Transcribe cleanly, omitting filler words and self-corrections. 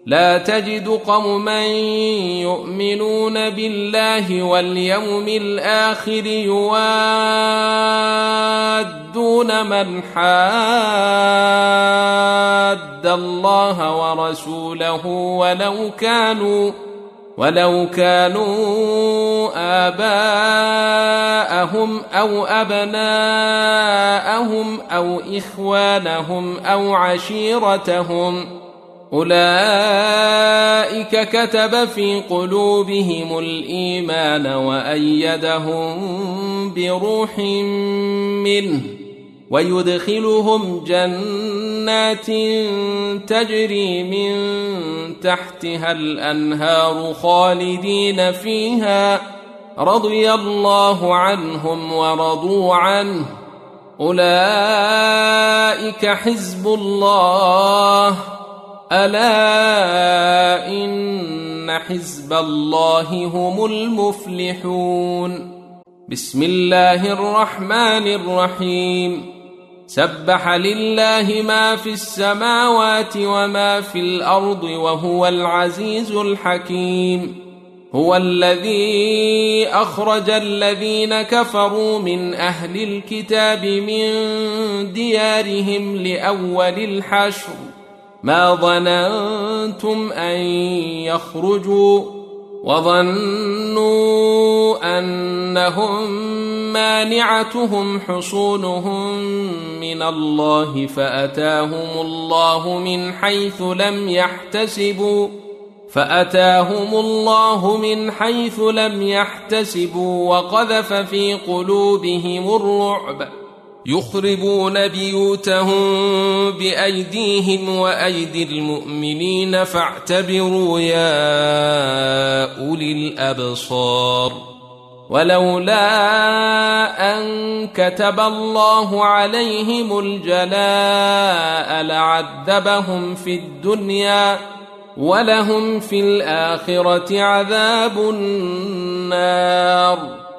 لا تجد قوما يؤمنون بالله واليوم الآخر يوادون من حاد الله ورسوله ولو كانوا آباءهم أو أبناءهم أو إخوانهم أو عشيرتهم أولئك كتب في قلوبهم الإيمان وأيدهم بروح منه ويدخلهم جنات تجري من تحتها الأنهار خالدين فيها رضي الله عنهم ورضوا عنه أولئك حزب الله ألا إن حزب الله هم المفلحون بسم الله الرحمن الرحيم سبح لله ما في السماوات وما في الأرض وهو العزيز الحكيم هو الذي أخرج الذين كفروا من أهل الكتاب من ديارهم لأول الحشر ما ظننتم أن يخرجوا وظنوا أنهم مانعتهم حصونهم من الله فأتاهم الله من حيث لم يحتسبوا وقذف في قلوبهم الرعب يخربون بيوتهم بأيديهم وأيدي المؤمنين فاعتبروا يا أولي الأبصار ولولا أن كتب الله عليهم الجلاء لعذبهم في الدنيا ولهم في الآخرة عذاب النار